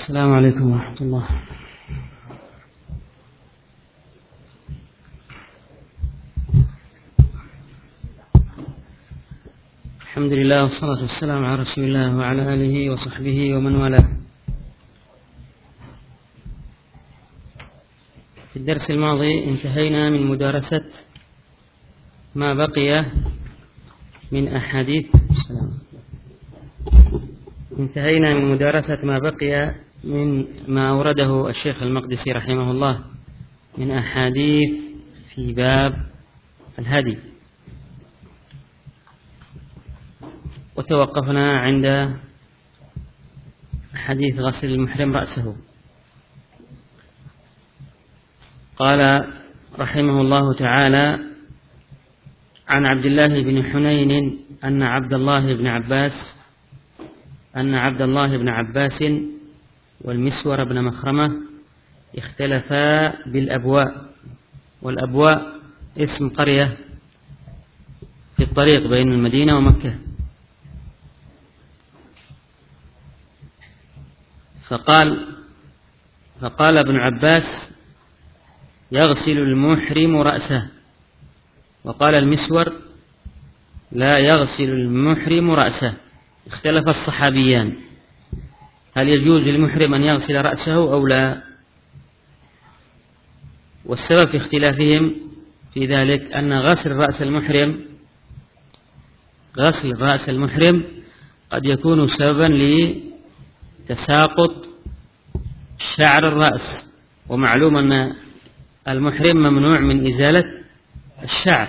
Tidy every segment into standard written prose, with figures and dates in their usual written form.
السلام عليكم ورحمة الله. الحمد لله والصلاة والسلام على رسول الله وعلى آله وصحبه ومن والاه. في الدرس الماضي انتهينا من مدارسة ما بقي من أحاديث من ما أورده الشيخ المقدسي رحمه الله من أحاديث في باب الهدي، وتوقفنا عند حديث غسل المحرم رأسه. قال رحمه الله تعالى: عن عبد الله بن حنين أن عبد الله بن عباس والمسور بن مخرمة اختلفا بالأبواء، والأبواء اسم قرية في الطريق بين المدينة ومكة. فقال ابن عباس: يغسل المحرم رأسه، وقال المسور: لا يغسل المحرم رأسه. اختلف الصحابيان هل يجوز للمحرم أن يغسل رأسه أو لا، والسبب في اختلافهم في ذلك أن غسل رأس المحرم قد يكون سببا لتساقط شعر الرأس، ومعلوم أن المحرم ممنوع من إزالة الشعر.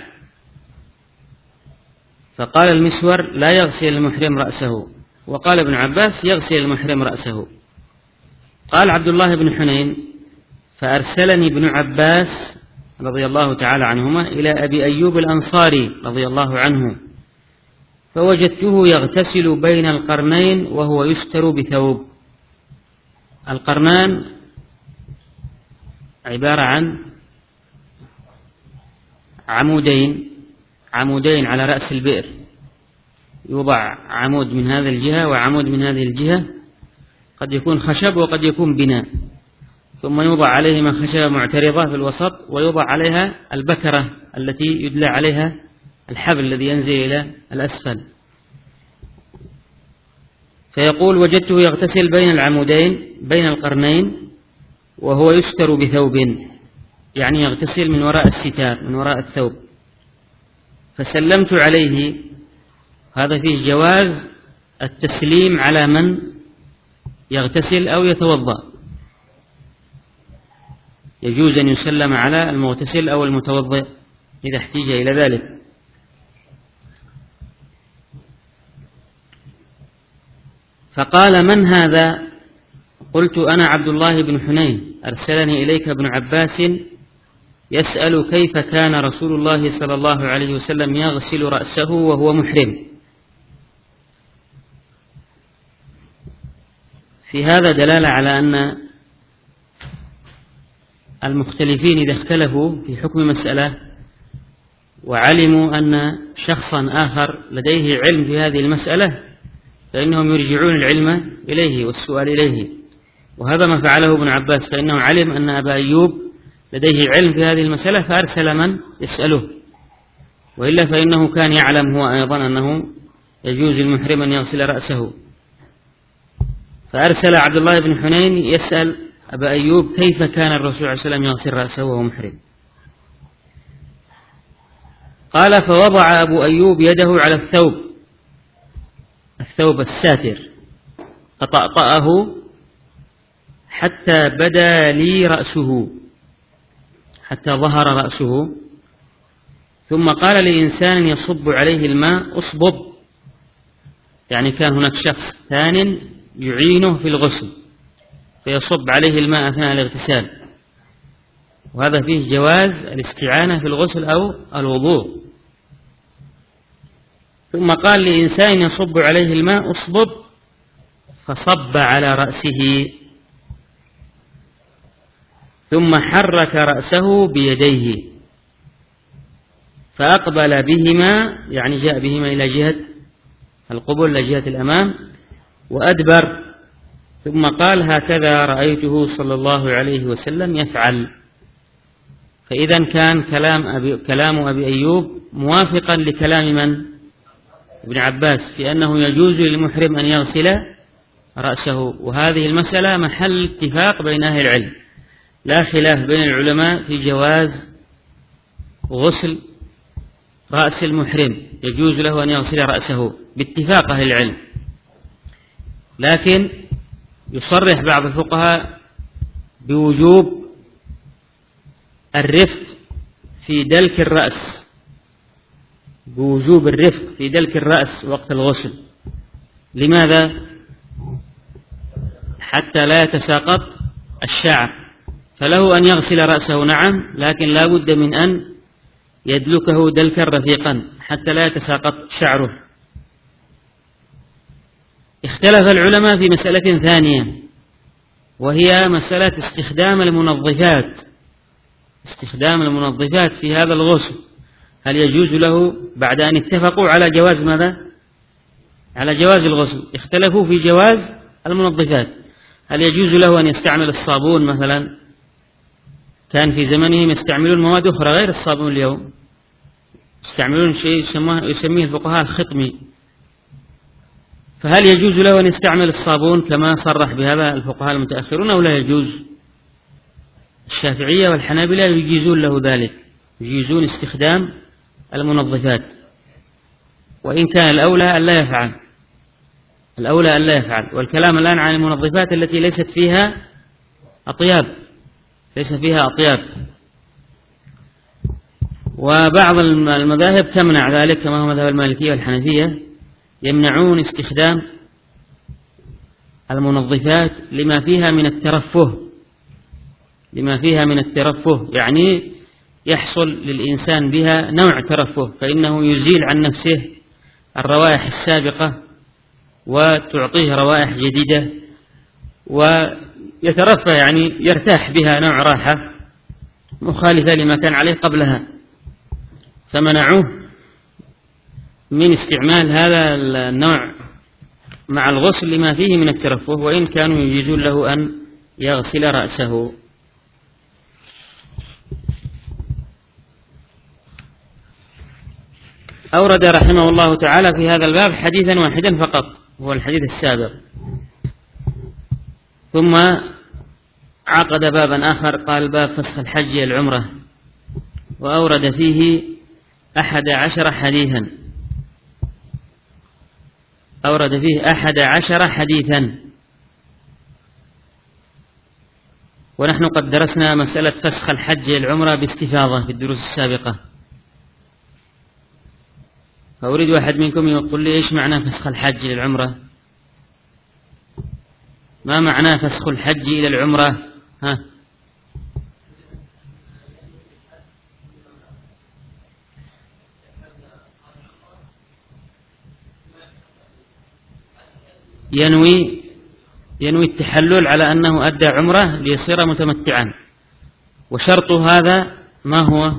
فقال المسور: لا يغسل المحرم رأسه، وقال ابن عباس: يغسل المحرم رأسه. قال عبد الله بن حنين: فأرسلني ابن عباس رضي الله تعالى عنهما إلى أبي أيوب الأنصاري رضي الله عنه، فوجدته يغتسل بين القرنين وهو يستر بثوب. القرنان عبارة عن عمودين على رأس البئر، يوضع عمود من هذه الجهة وعمود من هذه الجهة، قد يكون خشب وقد يكون بناء، ثم يوضع عليهما خشبة معترضة في الوسط، ويوضع عليها البكرة التي يدلى عليها الحبل الذي ينزل إلى الأسفل. فيقول: وجدته يغتسل بين القرنين وهو يستر بثوب، يعني يغتسل من وراء الستار، من وراء الثوب. فسلمت عليه. هذا فيه جواز التسليم على من يغتسل أو يتوضأ، يجوز أن يسلم على المغتسل أو المتوضئ إذا احتيج إلى ذلك. فقال: من هذا؟ قلت: أنا عبد الله بن حنين، أرسلني إليك ابن عباس يسأل كيف كان رسول الله صلى الله عليه وسلم يغسل رأسه وهو محرم. في هذا دلالة على أن المختلفين إذا اختلفوا في حكم مسألة وعلموا أن شخصا آخر لديه علم في هذه المسألة، فإنهم يرجعون العلم إليه والسؤال إليه. وهذا ما فعله ابن عباس، فإنه علم أن أبا أيوب لديه علم في هذه المسألة فأرسل من يسأله، وإلا فإنه كان يعلم هو أيضا أنه يجوز للمحرم أن يغسل رأسه. فأرسل عبد الله بن حنين يسأل أبا أيوب كيف كان الرسول صلى الله عليه وسلم يغسل رأسه وهو محرم. قال: فوضع أبو أيوب يده على الثوب الساتر، فطأطأه حتى بدا لي رأسه، حتى ظهر رأسه، ثم قال لإنسان يصب عليه الماء: اصبب. يعني كان هناك شخص ثان يعينه في الغسل فيصب عليه الماء أثناء الاغتسال، وهذا فيه جواز الاستعانة في الغسل أو الوضوء. ثم قال لإنسان يصب عليه الماء: اصبب، فصب على رأسه، ثم حرك رأسه بيديه فأقبل بهما، يعني جاء بهما إلى جهة القبل، إلى جهة الأمام، وأدبر ثم قال هكذا رأيته صلى الله عليه وسلم يفعل. فإذا كان كلام أبي أيوب موافقا لكلام من؟ ابن عباس، في أنه يجوز للمحرم أن يغسل رأسه. وهذه المسألة محل اتفاق بين أهل العلم، لا خلاف بين العلماء في جواز غسل رأس المحرم، يجوز له أن يغسل رأسه باتفاق أهل العلم. لكن يصرح بعض الفقهاء بوجوب الرفق في دلك الرأس، بوجوب الرفق في دلك الرأس وقت الغسل. لماذا؟ حتى لا يتساقط الشعر، فله أن يغسل رأسه نعم، لكن لا بد من أن يدلكه دلكا رفيقا حتى لا يتساقط شعره. اختلف العلماء في مسألة ثانية، وهي مسألة استخدام المنظفات في هذا الغسل. هل يجوز له بعد أن اتفقوا على جواز ماذا؟ على جواز الغسل، اختلفوا في جواز المنظفات. هل يجوز له أن يستعمل الصابون مثلا؟ كان في زمنهم يستعملون مواد أخرى غير الصابون اليوم، يستعملون شيء يسميه الفقهاء الخطمي. فهل يجوز له أن يستعمل الصابون كما صرح بهذا الفقهاء المتأخرون أو لا يجوز؟ الشافعية والحنابلة يجيزون له ذلك، يجيزون استخدام المنظفات، وإن كان الأولى ألا يفعل. والكلام الآن عن المنظفات التي ليست فيها أطياب. وبعض المذاهب تمنع ذلك، كما هو مذهب المالكية والحنفية، يمنعون استخدام المنظفات لما فيها من الترفه، يعني يحصل للإنسان بها نوع ترفه، فإنه يزيل عن نفسه الروائح السابقة وتعطيه روائح جديدة ويترفه، يعني يرتاح بها نوع راحة مخالفة لما كان عليه قبلها، فمنعوه من استعمال هذا النوع مع الغسل لما فيه من الترفه، وإن كانوا يجيزون له أن يغسل رأسه. أورد رحمه الله تعالى في هذا الباب حديثا واحدا فقط، هو الحديث السابق، ثم عقد بابا آخر قال باب فسخ الحج العمرة، وأورد فيه 11 حديثا. ونحن قد درسنا مسألة فسخ الحج العمرة باستفاضة في الدروس السابقة، فأريد واحد منكم يقول لي إيش معنى فسخ الحج للعمرة؟ ما معنى فسخ الحج إلى العمرة؟ ينوي التحلل على أنه أدى عمرة ليصير متمتعا، وشرط هذا ما هو؟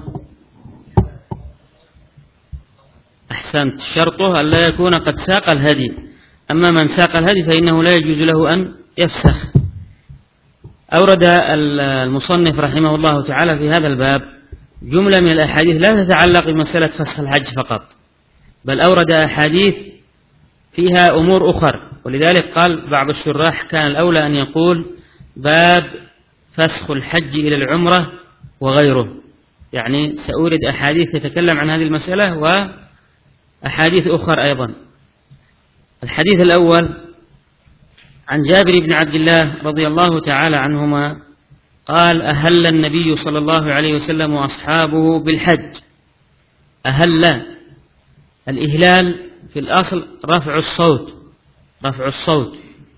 أحسنت، شرطه أن لا يكون قد ساق الهدي. أما من ساق الهدي فإنه لا يجوز له أن يفسخ. أورد المصنف رحمه الله تعالى في هذا الباب جملة من الأحاديث لا تتعلق بمسألة فسخ الحج فقط، بل أورد أحاديث فيها أمور أخر، ولذلك قال بعض الشراح كان الأولى أن يقول باب فسخ الحج إلى العمرة وغيره، يعني سأورد أحاديث تتكلم عن هذه المسألة وأحاديث أخرى أيضا. الحديث الأول عن جابر بن عبد الله رضي الله تعالى عنهما قال أهل النبي صلى الله عليه وسلم وأصحابه بالحج. أهل، الإهلال في الأصل رفع الصوت،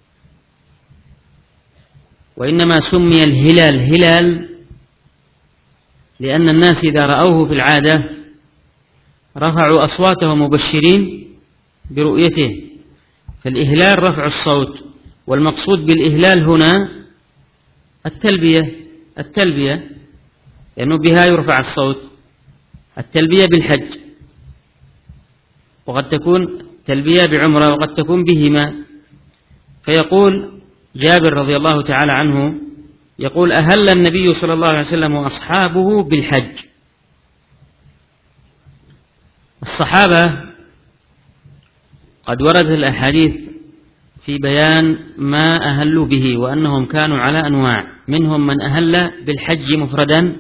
وإنما سمي الهلال هلال لأن الناس إذا رأوه في العادة رفعوا أصواتهم مبشرين برؤيته، فالإهلال رفع الصوت. والمقصود بالإهلال هنا التلبية لأنه بها يرفع الصوت، التلبية بالحج، وقد تكون تلبية بعمرة وقد تكون بهما. فيقول جابر رضي الله تعالى عنه يقول: أهل النبي صلى الله عليه وسلم وأصحابه بالحج. الصحابة قد وردت الأحاديث في بيان ما أهلوا به، وأنهم كانوا على أنواع، منهم من أهل بالحج مفردا،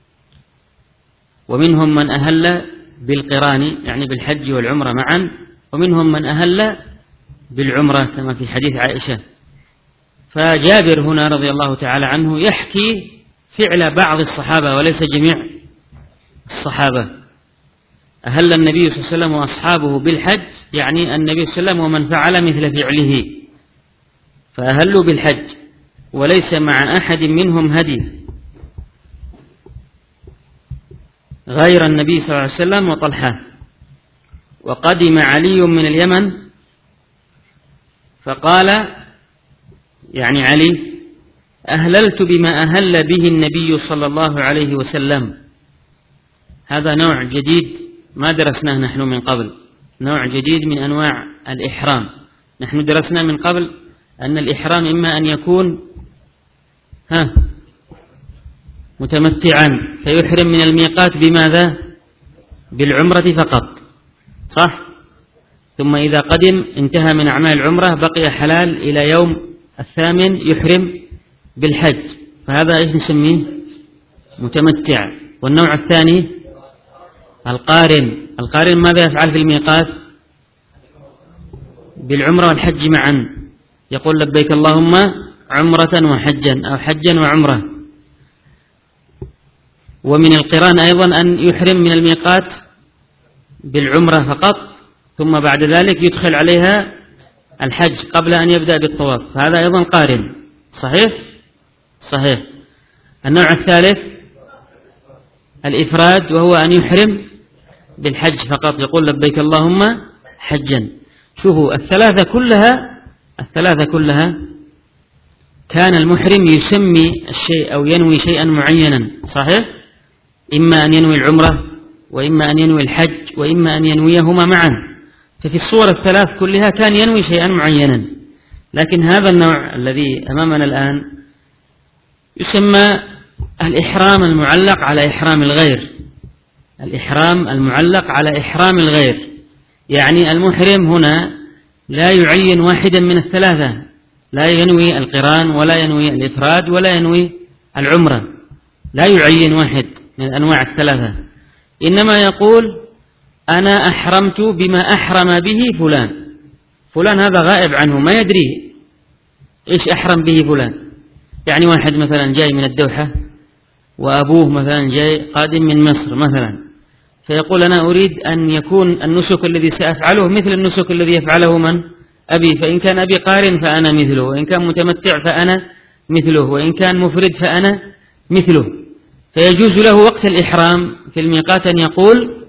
ومنهم من أهل بالقران يعني بالحج والعمرة معا، ومنهم من أهل بالعمرة كما في حديث عائشة. فجابر هنا رضي الله تعالى عنه يحكي فعل بعض الصحابة وليس جميع الصحابة. أهل النبي صلى الله عليه وسلم وأصحابه بالحج، يعني النبي صلى الله عليه وسلم ومن فعل مثل فعله، فأهلوا بالحج وليس مع أحد منهم هدي غير النبي صلى الله عليه وسلم وطلحة. وقدم علي من اليمن فقال، يعني علي: أهللت بما أهل به النبي صلى الله عليه وسلم. هذا نوع جديد ما درسناه نحن من قبل، نوع جديد من أنواع الإحرام. نحن درسنا من قبل أن الإحرام إما أن يكون متمتعا فيحرم من الميقات بماذا؟ بالعمرة فقط، صح؟ ثم إذا قدم انتهى من أعمال العمرة بقي حلال إلى يوم 8 يحرم بالحج، فهذا إيش نسميه؟ متمتع. والنوع الثاني القارن. القارن ماذا يفعل في الميقات؟ بالعمرة والحج معا، يقول: لبيك اللهم عمرة وحجا، أو حجا وعمرة. ومن القران أيضا أن يحرم من الميقات بالعمرة فقط، ثم بعد ذلك يدخل عليها الحج قبل أن يبدأ بالطواف، فهذا أيضا قارن. صحيح؟ صحيح. النوع الثالث الإفراد، وهو أن يحرم بالحج فقط، يقول: لبيك اللهم حجا. شوفوا الثلاثة كلها كان المحرم يسمي الشيء أو ينوي شيئا معينا، صحيح؟ إما أن ينوي العمرة، وإما أن ينوي الحج، وإما أن ينويهما معا. ففي الصور الثلاث كلها كان ينوي شيئا معينا. لكن هذا النوع الذي أمامنا الآن يسمى الإحرام المعلق على إحرام الغير. الإحرام المعلق على إحرام الغير، يعني المحرم هنا لا يعين واحدا من الثلاثة، لا ينوي القران ولا ينوي الإفراد ولا ينوي العمرة، لا يعين واحد من أنواع الثلاثة، إنما يقول: أنا أحرمت بما أحرم به فلان. فلان هذا غائب عنه، ما يدري إيش أحرم به فلان. يعني واحد مثلا جاي من الدوحة، وأبوه مثلا جاي قادم من مصر مثلا، فيقول: أنا أريد أن يكون النسك الذي سأفعله مثل النسك الذي يفعله من؟ أبي. فإن كان أبي قارن فأنا مثله، وإن كان متمتع فأنا مثله، وإن كان مفرد فأنا مثله. فيجوز له وقت الإحرام في الميقات أن يقول: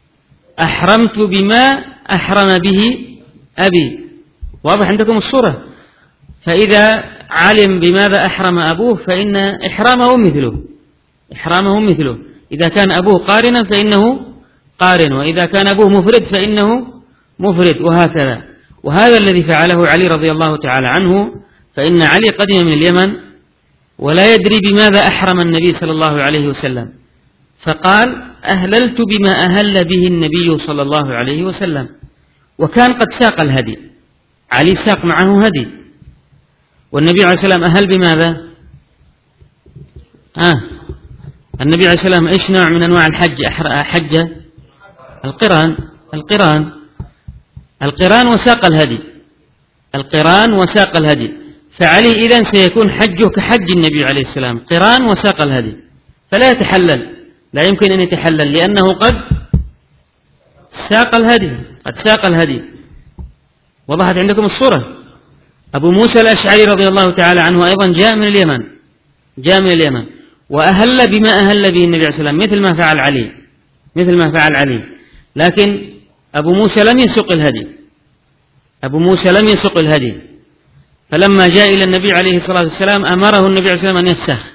أحرمت بما أحرم به أبي. واضح عندكم الصورة؟ فإذا علم بماذا أحرم أبوه فإن إحرامه مثله. إذا كان أبوه قارنا فإنه قارن، وإذا كان أبوه مفرد فإنه مفرد، وهكذا. وهذا الذي فعله علي رضي الله تعالى عنه. فإن علي قدم من اليمن ولا يدري بماذا أحرم النبي صلى الله عليه وسلم، فقال: أهللت بما أهل به النبي صلى الله عليه وسلم. وكان قد ساق الهدي، علي ساق معه هدي، والنبي عليه السلام أهل بماذا؟ النبي عليه السلام إيش نوع من أنواع الحج حج؟ القران وساق الهدي. فعلي إذن سيكون حجه كحج النبي عليه السلام، قران وساق الهدي، فلا يتحلل، لا يمكن أن يتحلل، لأنه قد ساق الهدي. وضحت عندكم الصورة؟ أبو موسى الأشعري رضي الله تعالى عنه أيضا جاء من اليمن وأهل بما أهل به النبي عليه السلام، مثل ما فعل علي. لكن أبو موسى لم يسق الهدي. فلما جاء إلى النبي عليه الصلاة والسلام أمره النبي عليه الصلاة والسلام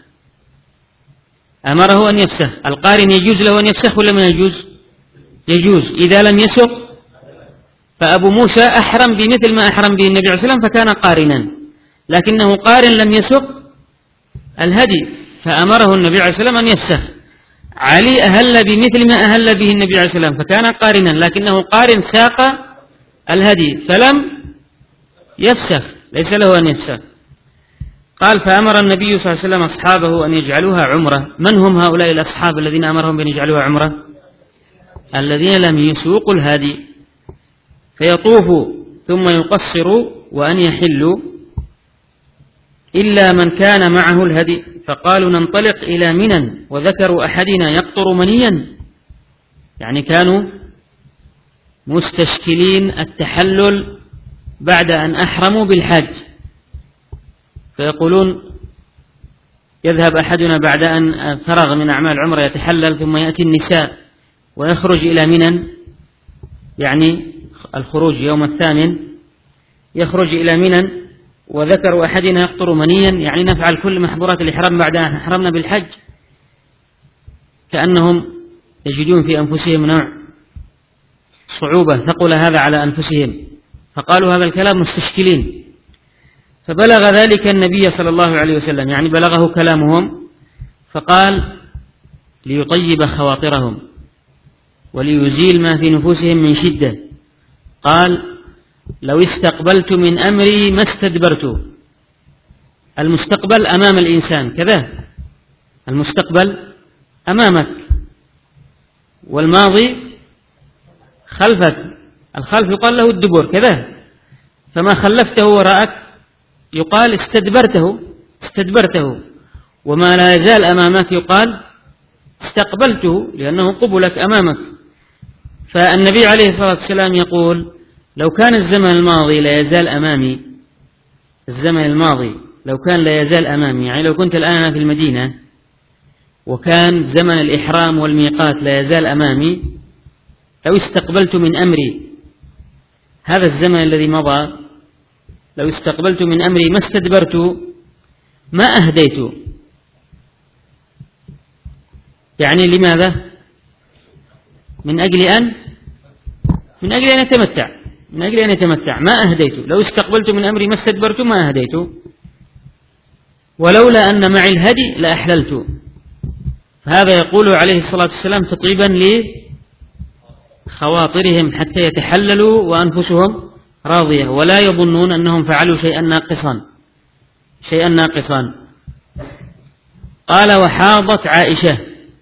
أن يفسخ. القارن يجوز له أن يفسخ ولا ما يجوز؟ إذا لم يسق فأبو موسى أحرم بمثل ما أحرم به النبي عليه الصلاة والسلام فكان قارنا. لكنه قارن لم يسق الهدي، فأمره النبي عليه الصلاة والسلام أن يفسخ. علي أهل بمثل ما أهل به النبي عليه الصلاة والسلام، فكان قارنا، لكنه قارن ساق الهدي فلم يفسخ، ليس له أن يفسخ. قال فأمر النبي صلى الله عليه وسلم أصحابه أن يجعلوها عمرة. من هم هؤلاء الأصحاب الذين أمرهم بأن يجعلوها عمرة؟ الذين لم يسوقوا الهدي، فيطوفوا ثم يقصروا وأن يحلوا إلا من كان معه الهدي. فقالوا ننطلق إلى منى، وذكروا أحدنا يقطر منيا، يعني كانوا مستشكلين التحلل بعد أن أحرموا بالحج، فيقولون يذهب أحدنا بعد أن فرغ من أعمال عمره يتحلل، ثم يأتي النساء ويخرج إلى منى، يعني الخروج يوم الثامن يخرج إلى منى، وذكروا أحدنا يقطر منيا، يعني نفعل كل محظورات الإحرام بعد أن أحرمنا بالحج، كأنهم يجدون في أنفسهم نوع صعوبة، ثقل هذا على أنفسهم، فقالوا هذا الكلام مستشكلين. فبلغ ذلك النبي صلى الله عليه وسلم، يعني بلغه كلامهم، فقال ليطيب خواطرهم وليزيل ما في نفوسهم من شدة، قال لو استقبلت من أمري ما استدبرت. المستقبل أمام الإنسان كذا، المستقبل أمامك، والماضي خلفك، الخلف يقال له الدبر كذا، فما خلفته وراءك يقال استدبرته، وما لا يزال أمامك يقال استقبلته، لأنه قبلك أمامك. فالنبي عليه الصلاة والسلام يقول لو كان الزمن الماضي لا يزال أمامي، الزمن الماضي لو كان لا يزال أمامي، يعني لو كنت الآن في المدينة وكان زمن الإحرام والميقات لا يزال أمامي، لو استقبلت من أمري هذا الزمن الذي مضى، لو استقبلت من أمري ما استدبرت ما أهديت. يعني لماذا؟ من أجل أن يتمتع، ما أهديت. لو استقبلت من أمري ما استدبرت ما أهديت، ولولا أن معي الهدي لأحللت. فهذا يقول عليه الصلاة والسلام تطيبا لخواطرهم حتى يتحللوا وأنفسهم راضية، ولا يظنون أنهم فعلوا شيئا ناقصا. قال وحاضت عائشة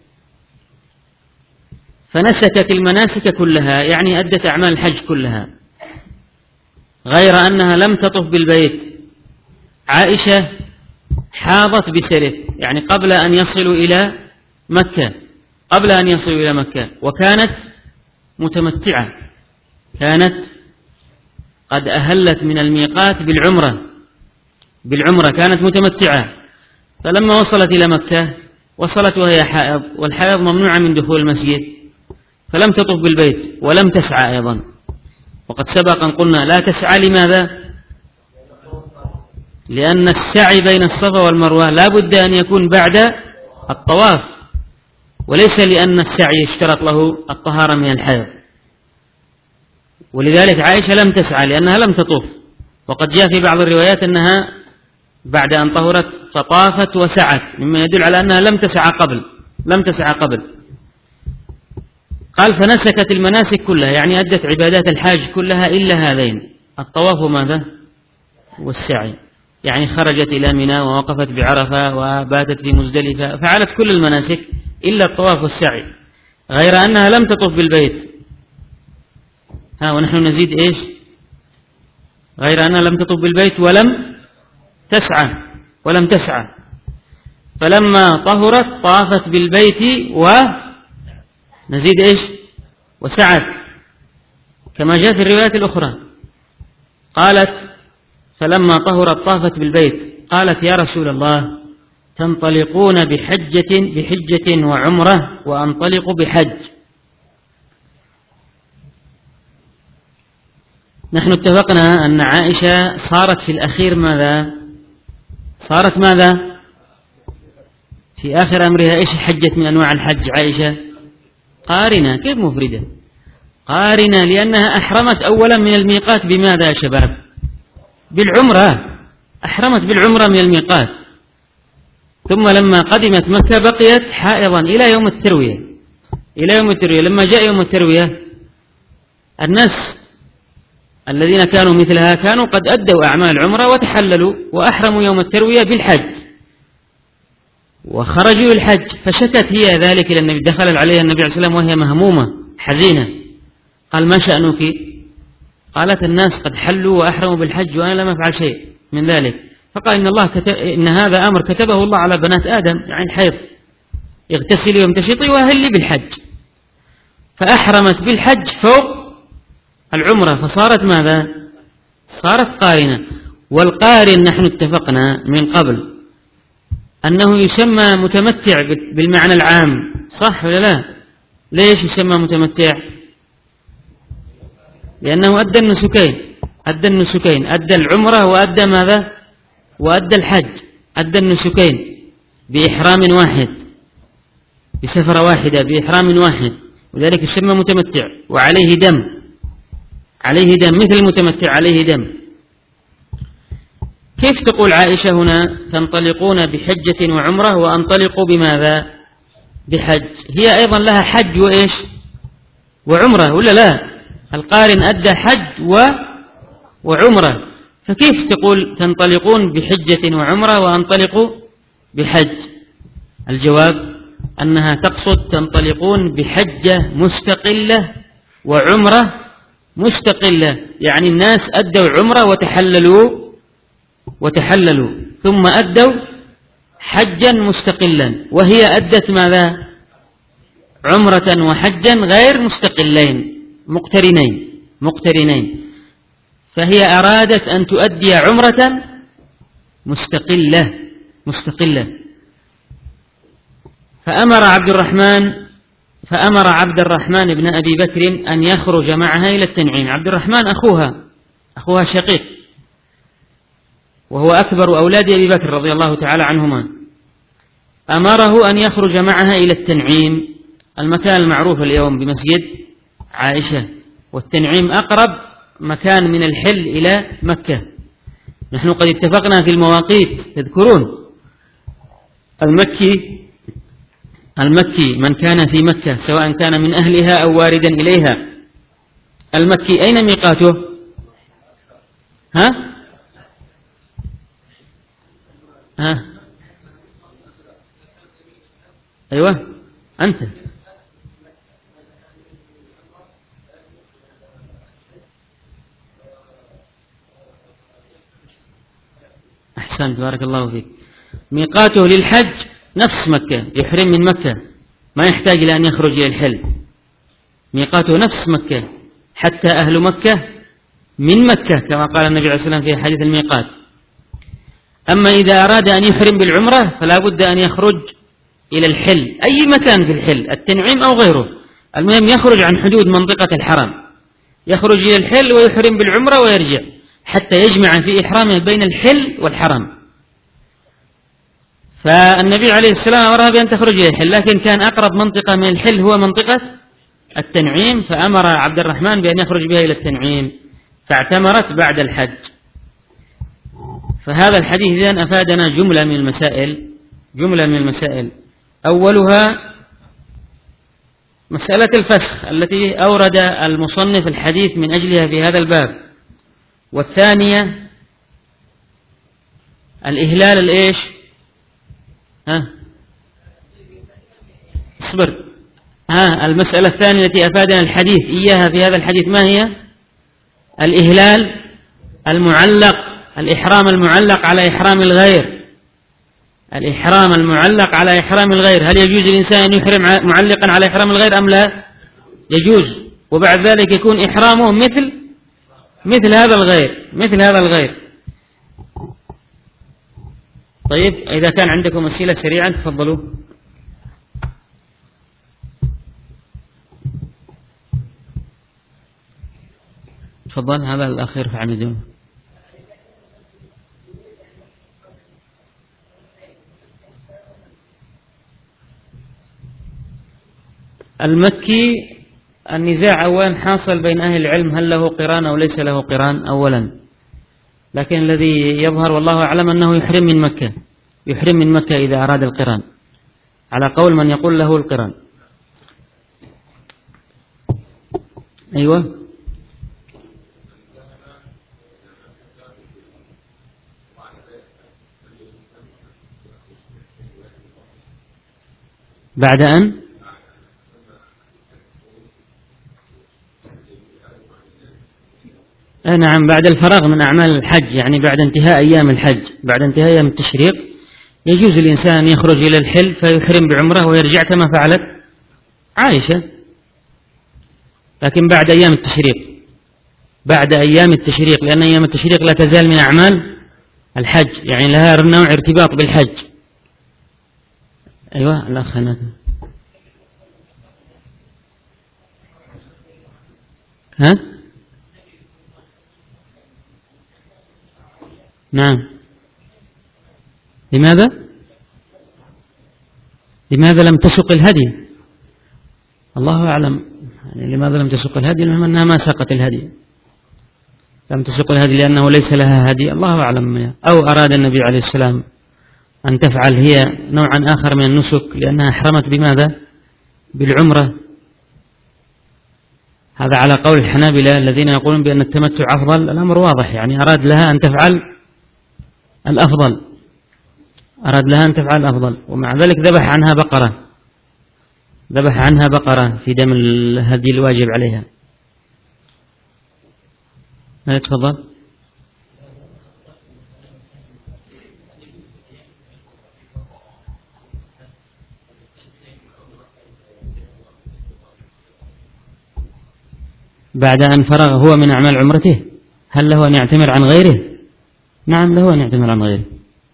فنسكت المناسك كلها، يعني أدت أعمال الحج كلها، غير أنها لم تطف بالبيت. عائشة حاضت بسرث، يعني قبل أن يصلوا إلى مكة، وكانت متمتعة، كانت قد أهلت من الميقات بالعمرة، كانت متمتعة. فلما وصلت إلى مكة وصلت وهي حائض، والحائض ممنوعة من دخول المسجد، فلم تطف بالبيت ولم تسعى أيضا. وقد سبق أن قلنا لا تسعى، لماذا؟ لأن السعي بين الصفا والمروة لا بد أن يكون بعد الطواف، وليس لأن السعي يشترط له الطهارة من الحيض. ولذلك عائشة لم تسعى لأنها لم تطوف، وقد جاء في بعض الروايات أنها بعد أن طهرت فطافت وسعت، مما يدل على أنها لم تسعى قبل. قال فنسكت المناسك كلها، يعني أدت عبادات الحاج كلها إلا هذين، الطواف وماذا؟ والسعي. يعني خرجت إلى منى ووقفت بعرفة وباتت في مزدلفة، فعلت كل المناسك إلا الطواف والسعي، غير أنها لم تطف بالبيت. ونحن نزيد إيش؟ غير أنها لم تطف بالبيت ولم تسعى. فلما طهرت طافت بالبيت ونزيد إيش؟ وسعت، كما جاء في الروايات الأخرى. قالت فلما طهرت طافت بالبيت، قالت يا رسول الله تنطلقون بحجة وعمرة وأنطلق بحج. نحن اتفقنا أن عائشة صارت في الأخير ماذا؟ في آخر أمرها إيش حجت من أنواع الحج عائشة؟ قارنة. كيف مفردة؟ قارنة، لأنها أحرمت أولا من الميقات بماذا يا شباب؟ بالعمرة. أحرمت بالعمرة من الميقات، ثم لما قدمت مكة بقيت حائضا إلى يوم التروية. لما جاء يوم التروية الناس الذين كانوا مثلها كانوا قد أدوا أعمال العمرة وتحللوا وأحرموا يوم التروية بالحج وخرجوا الحج، فشكت هي ذلك إلى النبي، دخل عليها النبي عليه الصلاة والسلام وهي مهمومة حزينة، قال: ما شأنك؟ قالت: الناس قد حلوا وأحرموا بالحج وأنا لم أفعل شيء من ذلك. فقال: إن هذا أمر كتبه الله على بنات آدم، يعني الحيض، اغتسلي وامتشطي وأهلي بالحج. فأحرمت بالحج فوق العمرة، فصارت ماذا؟ صارت قارنة. والقارن نحن اتفقنا من قبل أنه يسمى متمتع بالمعنى العام، صح ولا لا؟ ليش يسمى متمتع؟ لأنه أدى النسكين، أدى العمرة وأدى ماذا؟ وأدى الحج، أدى النسكين بإحرام واحد، بسفرة واحدة، بإحرام واحد، وذلك يسمى متمتع. وعليه دم، مثل المتمتع عليه دم. كيف تقول عائشة هنا: تنطلقون بحجة وعمرة وأنطلقوا بماذا؟ بحج. هي أيضا لها حج وإيش؟ وعمرة، ولا لا؟ القارن أدى حج وعمرة، فكيف تقول تنطلقون بحجة وعمرة وأنطلقوا بحج؟ الجواب أنها تقصد تنطلقون بحجة مستقلة وعمرة مستقلة، يعني الناس أدوا عمرة وتحللوا ثم أدوا حجا مستقلا، وهي أدت ماذا؟ عمرة وحجا غير مستقلين، مقترنين. فهي أرادت أن تؤدي عمرة مستقلة. فأمر عبد الرحمن بن أبي بكر أن يخرج معها إلى التنعيم. عبد الرحمن أخوها شقيق، وهو أكبر أولاد أبي بكر رضي الله تعالى عنهما. أمره أن يخرج معها إلى التنعيم، المكان المعروف اليوم بمسجد عائشة، والتنعيم أقرب مكان من الحل إلى مكة. نحن قد اتفقنا في المواقيت، تذكرون المكي من كان في مكة سواء كان من أهلها أو واردا إليها، المكي أين ميقاته؟ ها؟ أيوة أنت أحسنت، بارك الله فيك. ميقاته للحج نفس مكة، يحرم من مكة، ما يحتاج إلى أن يخرج إلى الحل، ميقاته نفس مكة، حتى أهل مكة من مكة كما قال النبي عليه الصلاة والسلام في حديث الميقات. أما إذا أراد أن يحرم بالعمرة فلا بد أن يخرج إلى الحل، أي مكان في الحل، التنعيم أو غيره، المهم يخرج عن حدود منطقة الحرم، يخرج إلى الحل ويحرم بالعمرة ويرجع حتى يجمع في إحرامه بين الحل والحرم. فالنبي عليه السلام أمرها بأن تخرج إلى الحل، لكن كان أقرب منطقة من الحل هو منطقة التنعيم، فأمر عبد الرحمن بأن يخرج بها إلى التنعيم، فاعتمرت بعد الحج. فهذا الحديث إذن أفادنا جملة من المسائل. أولها مسألة الفسخ التي أورد المصنف الحديث من أجلها في هذا الباب، والثانية الإهلال الإيش؟ المسألة الثانية التي أفادنا الحديث إياها في هذا الحديث ما هي؟ الإهلال المعلق، الإحرام المعلق على إحرام الغير، الإحرام المعلق على إحرام الغير. هل يجوز الإنسان أن يحرم معلقا على إحرام الغير أم لا؟ يجوز، وبعد ذلك يكون إحرامه مثل هذا الغير. طيب، إذا كان عندكم أسئلة سريعا تفضلوا. تفضل، هذا الأخير في عمدهم. المكي النزاع أولا حاصل بين أهل العلم هل له قران أو ليس له قران أولا، لكن الذي يظهر والله أعلم أنه يحرم من مكة إذا أراد القران، على قول من يقول له القران. أيوة. بعد أن نعم، بعد الفراغ من أعمال الحج، يعني بعد انتهاء أيام الحج، بعد انتهاء أيام التشريق، يجوز الإنسان أن يخرج إلى الحل فيحرم بعمرة ويرجع كما فعلت عائشة، لكن بعد أيام التشريق، لأن أيام التشريق لا تزال من أعمال الحج، يعني لها نوع ارتباط بالحج. أيوة الأخ هناك. ها؟ نعم. لماذا لم تسق الهدي؟ الله أعلم، يعني لماذا لم تسق الهدي؟ المهم أنها ما سقت الهدي، لم تسق الهدي لأنه ليس لها هدي، الله أعلم. أو أراد النبي عليه السلام أن تفعل هي نوعا آخر من النسك لأنها أحرمت بماذا؟ بالعمرة. هذا على قول الحنابلة الذين يقولون بأن التمتع أفضل. الأمر واضح، يعني أراد لها أن تفعل الأفضل، ومع ذلك ذبح عنها بقرة في دم الهدي الواجب عليها. تفضل. بعد أن فرغ هو من أعمال عمرته، هل له أن يعتمر عن غيره؟ نعم، له أن يعتمر عن غيره،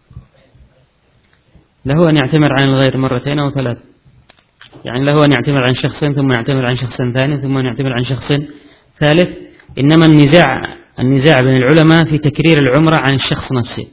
له أن يعتمر عن الغير مرتين أو ثلاث، يعني له أن يعتمر عن شخص ثم يعتمر عن شخص ثاني ثم يعتمر عن شخص ثالث. إنما النزاع بين العلماء في تكرير العمرة عن الشخص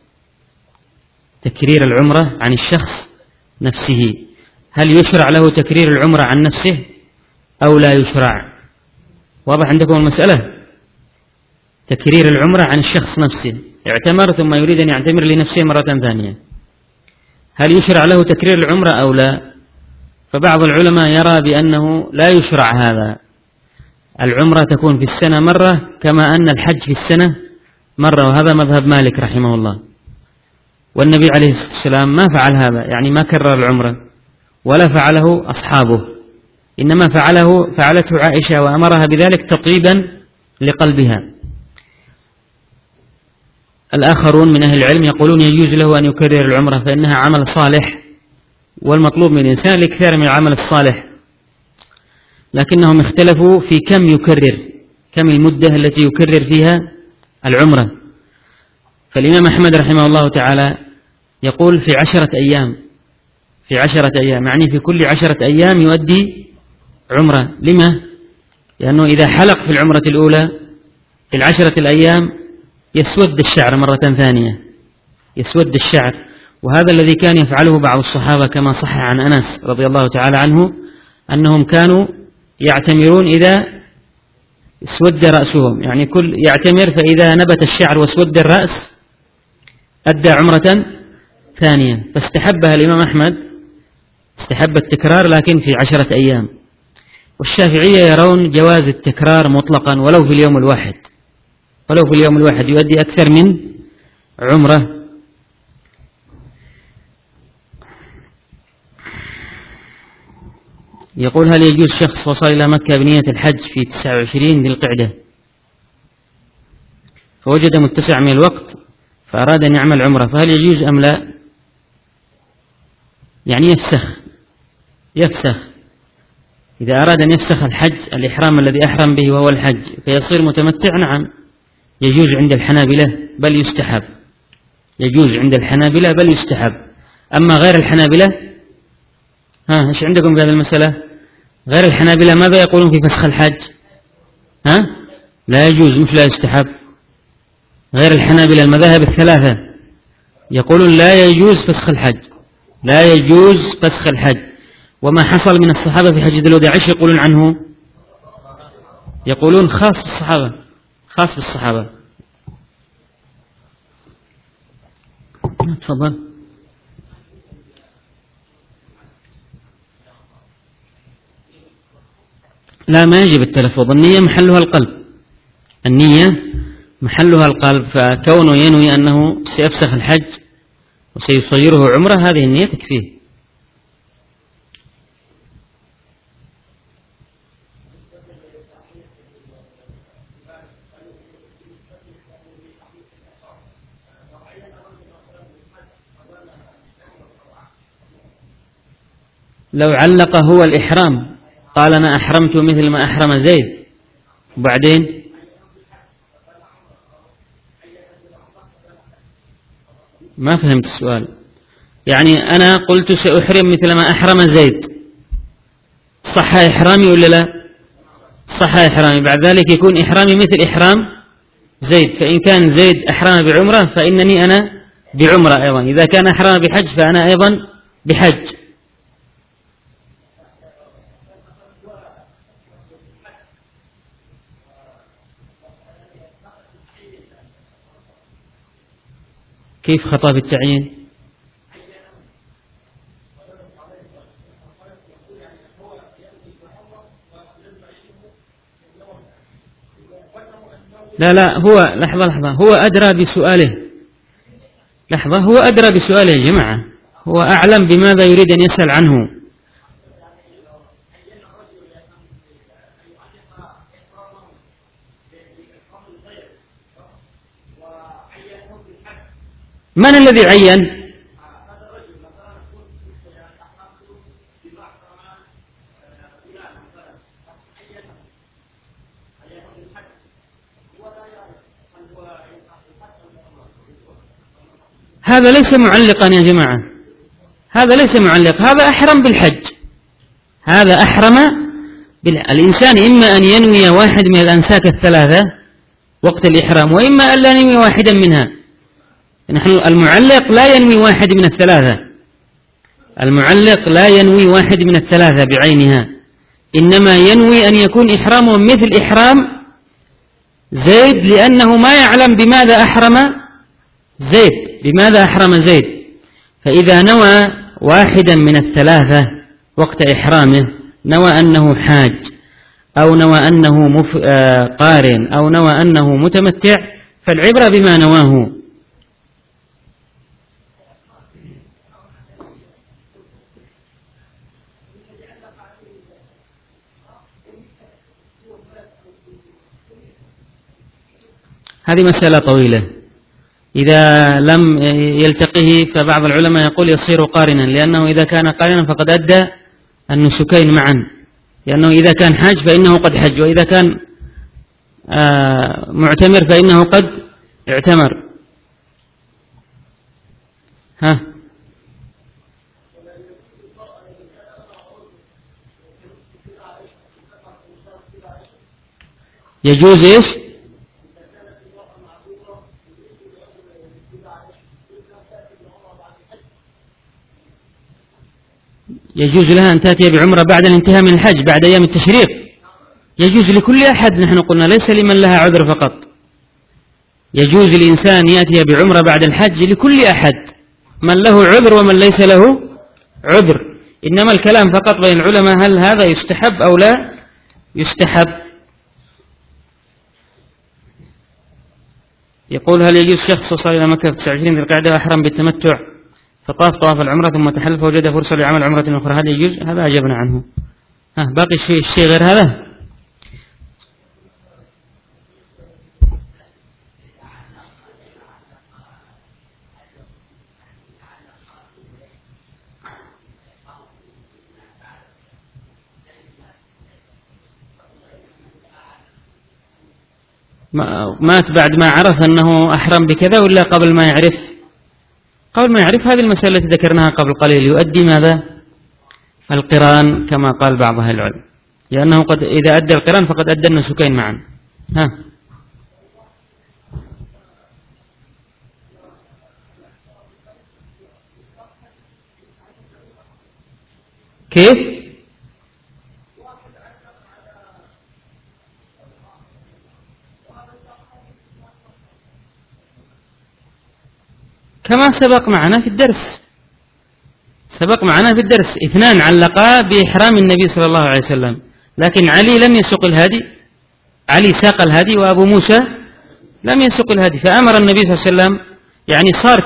نفسه، هل يشرع له تكرير العمرة عن نفسه أو لا يشرع؟ واضح عندكم المسألة؟ تكرير العمرة عن الشخص نفسه، اعتمر ثم يريد أن يعتمر لنفسه مرة ثانية، هل يشرع له تكرير العمرة أو لا؟ فبعض العلماء يرى بأنه لا يشرع هذا، العمرة تكون في السنة مرة كما أن الحج في السنة مرة، وهذا مذهب مالك رحمه الله. والنبي عليه الصلاة والسلام ما فعل هذا، يعني ما كرر العمرة ولا فعله أصحابه، إنما فعلته عائشة وأمرها بذلك تطيبا لقلبها. الآخرون من أهل العلم يقولون يجوز له أن يكرر العمرة فإنها عمل صالح، والمطلوب من الإنسان الإكثار من العمل الصالح، لكنهم اختلفوا في كم المدة التي يكرر فيها العمرة. فالإمام أحمد رحمه الله تعالى يقول في 10 أيام، يعني في كل 10 أيام يؤدي عمرة. لما؟ لأنه إذا حلق في العمرة الأولى في 10 الأيام يسود الشعر مرة ثانية، وهذا الذي كان يفعله بعض الصحابة كما صح عن أنس رضي الله تعالى عنه أنهم كانوا يعتمرون إذا اسود رأسهم، يعني كل يعتمر فإذا نبت الشعر واسود الرأس أدى عمرة ثانية، فاستحبها الإمام أحمد، استحب التكرار لكن في 10 أيام. والشافعية يرون جواز التكرار مطلقا ولو في اليوم الواحد يؤدي أكثر من عمرة. يقول هل يجوز شخص وصل إلى مكة بنية الحج في 29 ذي القعدة فوجد متسع من الوقت فأراد أن يعمل عمرة، فهل يجوز أم لا؟ يعني يفسخ إذا أراد أن يفسخ الحج، الإحرام الذي أحرم به وهو الحج، فيصير متمتع، نعم يجوز عند الحنابلة بل يستحب. أما غير الحنابلة، إيش عندكم في هذه المسألة؟ غير الحنابلة ماذا يقولون في فسخ الحج؟ لا يجوز مش لا يستحب. غير الحنابلة المذاهب الثلاثة يقولون لا يجوز فسخ الحج، وما حصل من الصحابة في حجة الوداع ايش يقولون عنه؟ يقولون خاص بالصحابة. تفضل. لا، ما يجب التلفظ. النية محلها القلب، النية محلها القلب، فكونه ينوي أنه سيفسخ الحج وسيصيره عمره هذه النية تكفيه. لو علق هو الإحرام قال أنا أحرمت مثل ما أحرم زيد، وبعدين ما فهمت السؤال. يعني أنا قلت سأحرم مثل ما أحرم زيد، صح إحرامي ولا لا؟ صح إحرامي، بعد ذلك يكون إحرامي مثل إحرام زيد. فإن كان زيد أحرم بعمرة فإنني أنا بعمرة أيضا، إذا كان أحرم بحج فأنا أيضا بحج. كيف خطأ بالتعيين؟ لا هو لحظة هو أدرى بسؤاله. لحظة، هو أدرى بسؤاله يا جماعة، هو أعلم بماذا يريد أن يسأل عنه. من الذي عين؟ هذا ليس معلقا يا جماعة، هذا ليس معلق، هذا أحرم بالحج، هذا أحرم الإنسان إما أن ينوي واحد من الأنساك الثلاثة وقت الإحرام، وإما أن لا ينوي واحدا منها. نحن المعلق لا ينوي واحد من الثلاثة، المعلق لا ينوي واحد من الثلاثة بعينها، إنما ينوي أن يكون إحرامه مثل إحرام زيد، لأنه ما يعلم بماذا أحرم زيد، بماذا أحرم زيد. فإذا نوى واحدا من الثلاثة وقت إحرامه، نوى أنه حاج أو نوى أنه قارن أو نوى أنه متمتع، فالعبرة بما نواه. هذه مسألة طويلة، إذا لم يلتقه فبعض العلماء يقول يصير قارنا، لأنه إذا كان قارنا فقد أدى النسكين معا، لأنه إذا كان حاج فإنه قد حج، وإذا كان معتمر فإنه قد اعتمر. يجوز إيش؟ يجوز لها أن تأتي بعمرة بعد الانتهاء من الحج بعد أيام التشريق، يجوز لكل أحد، نحن قلنا ليس لمن لها عذر فقط، يجوز الإنسان يأتي بعمرة بعد الحج لكل أحد، من له عذر ومن ليس له عذر، إنما الكلام فقط بين العلماء هل هذا يستحب أو لا يستحب. يقول هل يجوز شخص وصل إلى مكة في 29 ذي القعدة وأحرم بالتمتع فطاف طواف العمرة ثم تحلل فوجد فرصة لعمل عمرة أخرى، هل يجوز؟ هذا أجبنا عنه. باقي الشيء غير هذا. مات بعد ما عرف أنه أحرم بكذا ولا قبل ما يعرف؟ قبل ما يعرف. هذه المسألة التي ذكرناها قبل قليل، يؤدي ماذا؟ القران كما قال بعض أهل العلم، لأنه قد إذا أدى القران فقد أدى النسكين معا. كيف؟ كما سبق معنا في الدرس، اثنان علقا بإحرام النبي صلى الله عليه وسلم، لكن علي لم يسق الهدي، علي ساق الهدي وأبو موسى لم يسق الهدي، فأمر النبي صلى الله عليه وسلم، يعني صار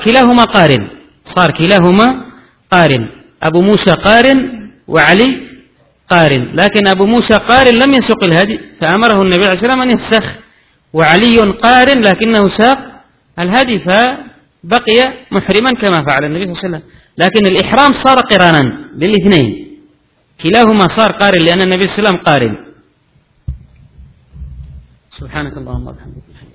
كلاهما قارن، أبو موسى قارن وعلي قارن، لكن أبو موسى قارن لم يسق الهدي، فأمره النبي عليه الصلاة والسلام أن يفسخ، وعلي قارن لكنه ساق الهدي فبقي محرما كما فعل النبي صلى الله عليه وسلم، لكن الإحرام صار قرانا للاثنين، كلاهما صار قارن لأن النبي صلى الله عليه وسلم قارن. سبحانك اللهم وبحمدك.